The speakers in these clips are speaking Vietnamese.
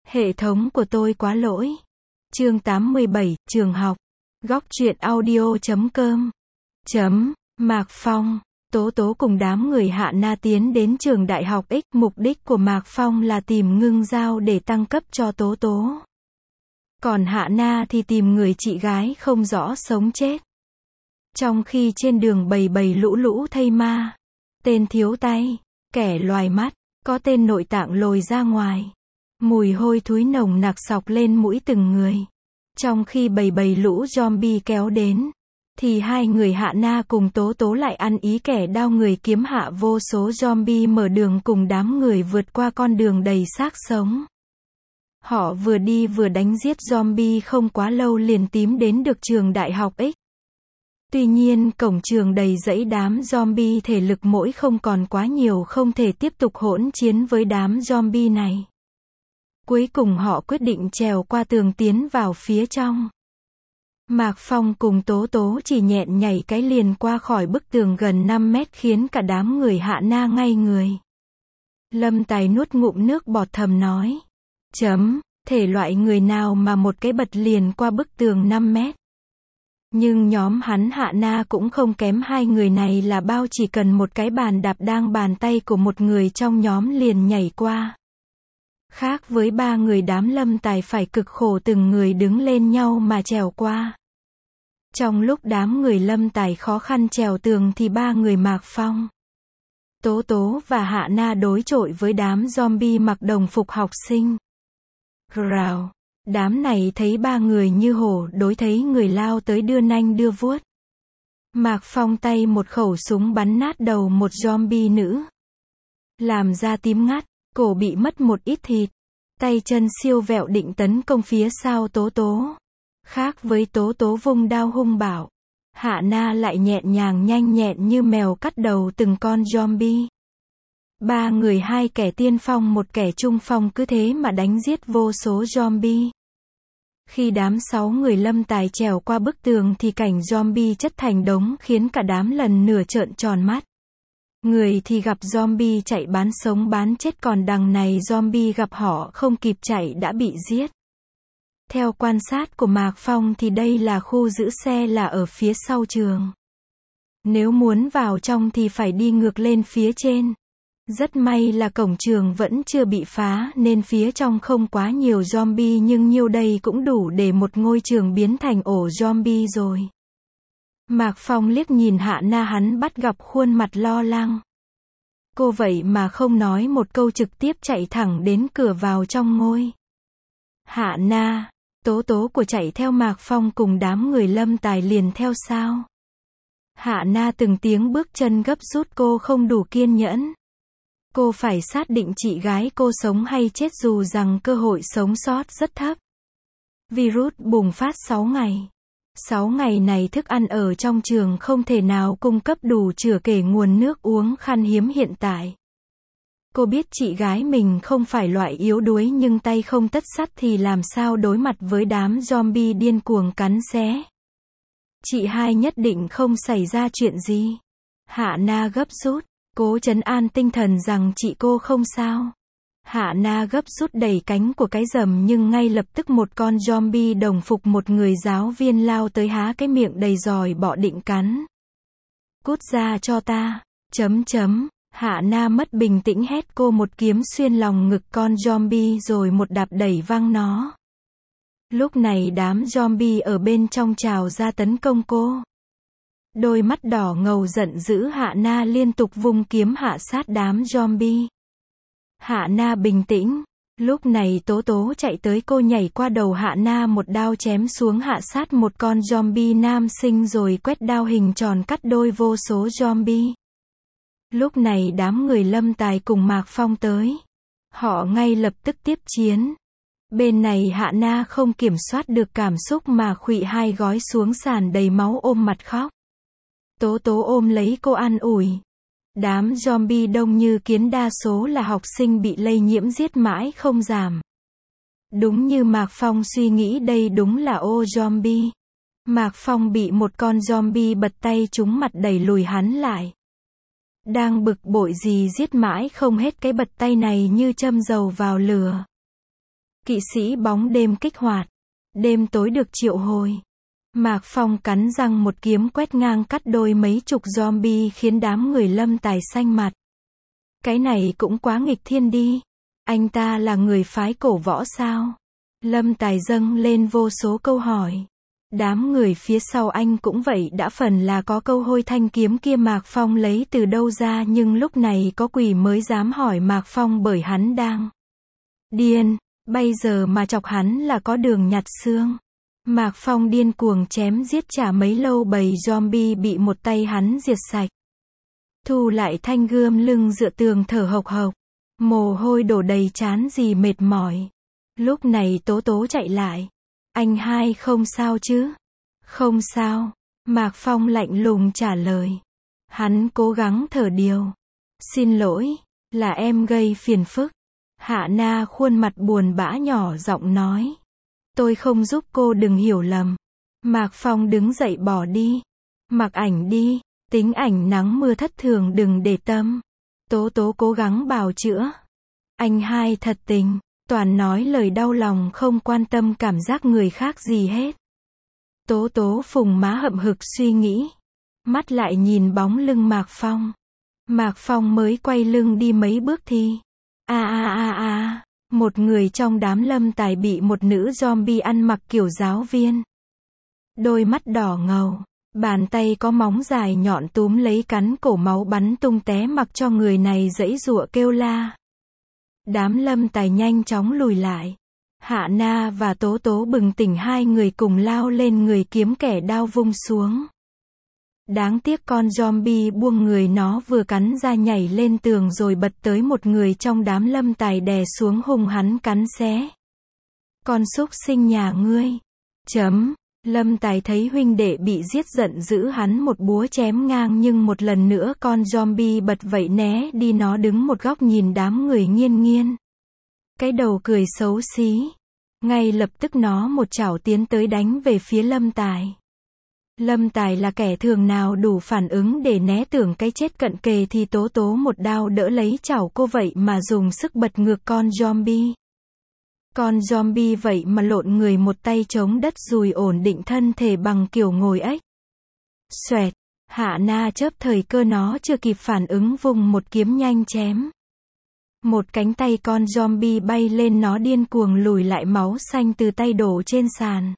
Hệ thống của tôi quá lỗi. Chương 87, trường học. Góc truyện audio.com. Mạc Phong. Tố Tố cùng đám người Hạ Na tiến đến trường đại học X. Mục đích của Mạc Phong là tìm Ngưng Giao để tăng cấp cho Tố Tố. Còn Hạ Na thì tìm người chị gái không rõ sống chết. Trong khi trên đường bầy bầy lũ lũ thây ma. Tên thiếu tay, kẻ loài mắt, có tên nội tạng lồi ra ngoài. Mùi hôi thối nồng nặc xộc lên mũi từng người. Trong khi bầy bầy lũ zombie kéo đến, thì hai người Hạ Na cùng Tố Tố lại ăn ý kẻ đao người kiếm hạ vô số zombie mở đường cùng đám người vượt qua con đường đầy xác sống. Họ vừa đi vừa đánh giết zombie không quá lâu liền tím đến được trường đại học X. Tuy nhiên cổng trường đầy dẫy đám zombie thể lực mỗi không còn quá nhiều không thể tiếp tục hỗn chiến với đám zombie này. Cuối cùng họ quyết định trèo qua tường tiến vào phía trong. Mạc Phong cùng Tố Tố chỉ nhẹn nhảy cái liền qua khỏi bức tường gần 5 mét khiến cả đám người Hạ Na ngay người. Lâm Tài nuốt ngụm nước bọt thầm nói. Thể loại người nào mà một cái bật liền qua bức tường 5 mét. Nhưng nhóm hắn Hạ Na cũng không kém hai người này là bao, chỉ cần một cái bàn đạp đang bàn tay của một người trong nhóm liền nhảy qua. Khác với ba người đám Lâm Tài phải cực khổ từng người đứng lên nhau mà trèo qua. Trong lúc đám người Lâm Tài khó khăn trèo tường thì ba người Mạc Phong, Tố Tố và Hạ Na đối chọi với đám zombie mặc đồng phục học sinh. Rào. Đám này thấy ba người như hổ đối, thấy người lao tới đưa nanh đưa vuốt. Mạc Phong tay một khẩu súng bắn nát đầu một zombie nữ. Làm da tím ngắt, cổ bị mất một ít thịt. Tay chân siêu vẹo định tấn công phía sau Tố Tố. Khác với Tố Tố vung đao hung bạo, Hạ Na lại nhẹn nhàng nhanh nhẹn như mèo cắt đầu từng con zombie. Ba người, hai kẻ tiên phong một kẻ trung phong cứ thế mà đánh giết vô số zombie. Khi đám 6 người Lâm Tài trèo qua bức tường thì cảnh zombie chất thành đống khiến cả đám lần nửa trợn tròn mắt. Người thì gặp zombie chạy bán sống bán chết, còn đằng này zombie gặp họ không kịp chạy đã bị giết. Theo quan sát của Mạc Phong thì đây là khu giữ xe là ở phía sau trường. Nếu muốn vào trong thì phải đi ngược lên phía trên. Rất may là cổng trường vẫn chưa bị phá nên phía trong không quá nhiều zombie, nhưng nhiêu đây cũng đủ để một ngôi trường biến thành ổ zombie rồi. Mạc Phong liếc nhìn Hạ Na, hắn bắt gặp khuôn mặt lo lắng. Cô vậy mà không nói một câu trực tiếp chạy thẳng đến cửa vào trong ngôi. Hạ Na, Tố Tố của chạy theo Mạc Phong cùng đám người Lâm Tài liền theo sau. Hạ Na từng tiếng bước chân gấp rút, cô không đủ kiên nhẫn. Cô phải xác định chị gái cô sống hay chết, dù rằng cơ hội sống sót rất thấp. Virus bùng phát 6 ngày. 6 ngày này thức ăn ở trong trường không thể nào cung cấp đủ, chừa kể nguồn nước uống khan hiếm hiện tại. Cô biết chị gái mình không phải loại yếu đuối, nhưng tay không tất sắt thì làm sao đối mặt với đám zombie điên cuồng cắn xé. Chị hai nhất định không xảy ra chuyện gì. Hạ Na gấp rút, cố trấn an tinh thần rằng chị cô không sao. Hạ Na gấp rút đẩy cánh của cái rầm, nhưng ngay lập tức một con zombie đồng phục một người giáo viên lao tới, há cái miệng đầy giòi bọ định cắn. Cút ra cho ta. Hạ Na mất bình tĩnh hét, cô một kiếm xuyên lòng ngực con zombie rồi một đạp đẩy văng nó. Lúc này đám zombie ở bên trong trào ra tấn công cô. Đôi mắt đỏ ngầu giận dữ, Hạ Na liên tục vung kiếm hạ sát đám zombie. Hạ Na bình tĩnh. Lúc này Tố Tố chạy tới, cô nhảy qua đầu Hạ Na một đao chém xuống hạ sát một con zombie nam sinh rồi quét đao hình tròn cắt đôi vô số zombie. Lúc này đám người Lâm Tài cùng Mạc Phong tới. Họ ngay lập tức tiếp chiến. Bên này Hạ Na không kiểm soát được cảm xúc mà khuỵu hai gói xuống sàn đầy máu ôm mặt khóc. Tố Tố ôm lấy cô an ủi. Đám zombie đông như kiến, đa số là học sinh bị lây nhiễm giết mãi không giảm. Đúng như Mạc Phong suy nghĩ, đây đúng là ô zombie. Mạc Phong bị một con zombie bật tay trúng mặt đẩy lùi hắn lại. Đang bực bội gì giết mãi không hết, cái bật tay này như châm dầu vào lửa. Kỵ sĩ bóng đêm kích hoạt. Đêm tối được triệu hồi. Mạc Phong cắn răng một kiếm quét ngang cắt đôi mấy chục zombie khiến đám người Lâm Tài xanh mặt. Cái này cũng quá nghịch thiên đi. Anh ta là người phái cổ võ sao? Lâm Tài dâng lên vô số câu hỏi. Đám người phía sau anh cũng vậy, đã phần là có câu hôi thanh kiếm kia Mạc Phong lấy từ đâu ra, nhưng lúc này có quỷ mới dám hỏi Mạc Phong bởi hắn đang điên, bây giờ mà chọc hắn là có đường nhặt xương. Mạc Phong điên cuồng chém giết chả mấy lâu bầy zombie bị một tay hắn diệt sạch. Thu lại thanh gươm lưng dựa tường thở hộc hộc. Mồ hôi đổ đầy trán gì mệt mỏi. Lúc này Tố Tố chạy lại. Anh hai không sao chứ? Không sao. Mạc Phong lạnh lùng trả lời. Hắn cố gắng thở điều. Xin lỗi, là em gây phiền phức. Hạ Na khuôn mặt buồn bã nhỏ giọng nói. Tôi không giúp cô, đừng hiểu lầm. Mạc Phong đứng dậy bỏ đi. Mặc ảnh đi, tính ảnh nắng mưa thất thường đừng để tâm. Tố Tố cố gắng bào chữa. Anh hai thật tình, toàn nói lời đau lòng không quan tâm cảm giác người khác gì hết. Tố Tố phùng má hậm hực suy nghĩ. Mắt lại nhìn bóng lưng Mạc Phong. Mạc Phong mới quay lưng đi mấy bước thì. Một người trong đám Lâm Tài bị một nữ zombie ăn mặc kiểu giáo viên. Đôi mắt đỏ ngầu. Bàn tay có móng dài nhọn túm lấy cắn cổ, máu bắn tung té, mặc cho người này giãy giụa kêu la. Đám Lâm Tài nhanh chóng lùi lại. Hạ Na và Tố Tố bừng tỉnh, hai người cùng lao lên người kiếm kẻ đao vung xuống. Đáng tiếc con zombie buông người nó vừa cắn ra nhảy lên tường rồi bật tới một người trong đám Lâm Tài đè xuống hung hắn cắn xé. Con súc sinh nhà ngươi. Lâm Tài thấy huynh đệ bị giết giận dữ hắn một búa chém ngang, nhưng một lần nữa con zombie bật vậy né đi, nó đứng một góc nhìn đám người nghiêng nghiêng. Cái đầu cười xấu xí. Ngay lập tức nó một chảo tiến tới đánh về phía Lâm Tài. Lâm Tài là kẻ thường nào đủ phản ứng để né, tưởng cái chết cận kề thì Tố Tố một đao đỡ lấy chảo cô, vậy mà dùng sức bật ngược con zombie. Con zombie vậy mà lộn người, một tay chống đất dùi ổn định thân thể bằng kiểu ngồi ếch. Xoẹt, Hạ Na chớp thời cơ, nó chưa kịp phản ứng vùng một kiếm nhanh chém. Một cánh tay con zombie bay lên, nó điên cuồng lùi lại, máu xanh từ tay đổ trên sàn.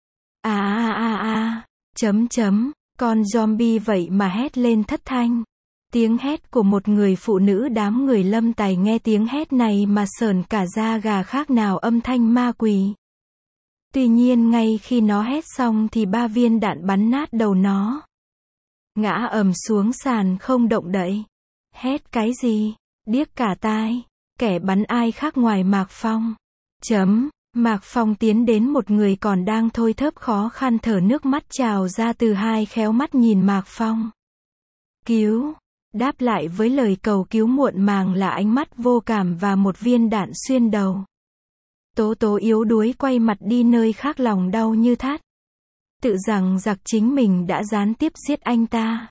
Con zombie vậy mà hét lên thất thanh. Tiếng hét của một người phụ nữ, đám người Lâm Tài nghe tiếng hét này mà sởn cả da gà, khác nào âm thanh ma quỷ. Tuy nhiên ngay khi nó hét xong thì 3 viên đạn bắn nát đầu nó. Ngã ầm xuống sàn không động đậy. Hét cái gì? Điếc cả tai. Kẻ bắn ai khác ngoài Mạc Phong. Mạc Phong tiến đến một người còn đang thôi thớp khó khăn thở, nước mắt trào ra từ hai khéo mắt nhìn Mạc Phong. Cứu. Đáp lại với lời cầu cứu muộn màng là ánh mắt vô cảm và một viên đạn xuyên đầu. Tố Tố yếu đuối quay mặt đi nơi khác, lòng đau như thắt. Tự rằng giặc chính mình đã gián tiếp giết anh ta.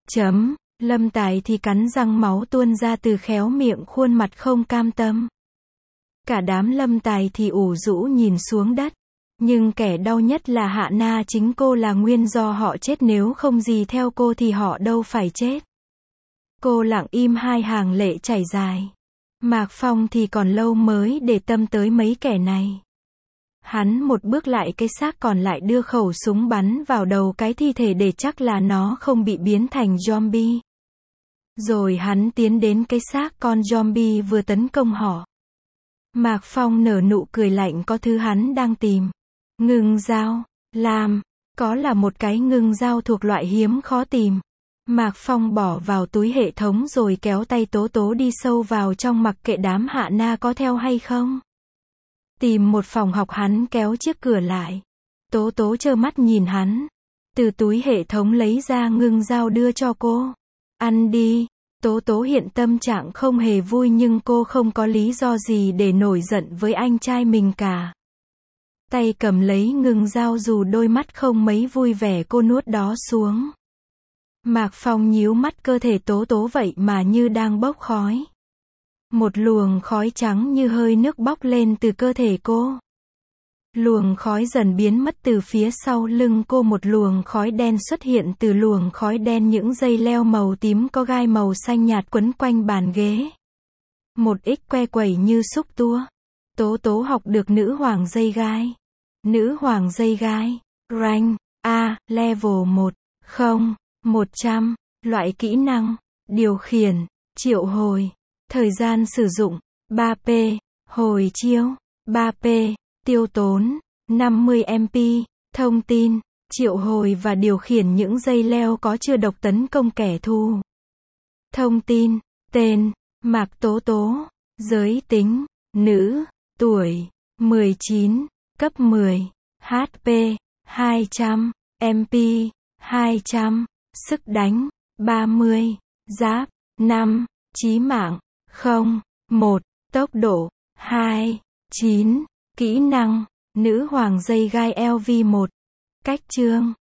Lâm Tài thì cắn răng, máu tuôn ra từ khéo miệng, khuôn mặt không cam tâm. Cả đám Lâm Tài thì ủ rũ nhìn xuống đất. Nhưng kẻ đau nhất là Hạ Na, chính cô là nguyên do họ chết, nếu không gì theo cô thì họ đâu phải chết. Cô lặng im, hai hàng lệ chảy dài. Mạc Phong thì còn lâu mới để tâm tới mấy kẻ này. Hắn một bước lại cái xác còn lại, đưa khẩu súng bắn vào đầu cái thi thể để chắc là nó không bị biến thành zombie. Rồi hắn tiến đến cái xác con zombie vừa tấn công họ. Mạc Phong nở nụ cười lạnh, có thứ hắn đang tìm. Ngưng dao. Có là một cái ngưng dao thuộc loại hiếm khó tìm. Mạc Phong bỏ vào túi hệ thống rồi kéo tay Tố Tố đi sâu vào trong, mặc kệ đám Hạ Na có theo hay không. Tìm một phòng học, hắn kéo chiếc cửa lại. Tố Tố trơ mắt nhìn hắn. Từ túi hệ thống lấy ra ngưng dao đưa cho cô. Ăn đi. Tố Tố hiện tâm trạng không hề vui, nhưng cô không có lý do gì để nổi giận với anh trai mình cả. Tay cầm lấy ngưng dao, dù đôi mắt không mấy vui vẻ, cô nuốt đó xuống. Mạc Phong nhíu mắt, cơ thể Tố Tố vậy mà như đang bốc khói. Một luồng khói trắng như hơi nước bốc lên từ cơ thể cô. Luồng khói dần biến mất từ phía sau lưng cô, một luồng khói đen xuất hiện từ luồng khói đen, những dây leo màu tím có gai màu xanh nhạt quấn quanh bàn ghế. Một ít que quẩy như xúc tua. Tố tố học được nữ hoàng dây gai. Nữ hoàng dây gai. Rank A, level 1. 0. 100. Loại kỹ năng. Điều khiển. Triệu hồi. Thời gian sử dụng. 3p. Hồi chiêu. 3p. Tiêu tốn. 50 MP. Thông tin. Triệu hồi và điều khiển những dây leo có chứa độc tấn công kẻ thù. Thông tin. Tên. Mạc Tố Tố. Giới tính. Nữ. Tuổi. 19. Cấp 10. HP. 200. MP. 200. Sức đánh. 30. Giáp. 5. Chí mạng. 0. 1. Tốc độ. 2. 9. Kỹ năng. Nữ hoàng dây gai LV1. Cách chương.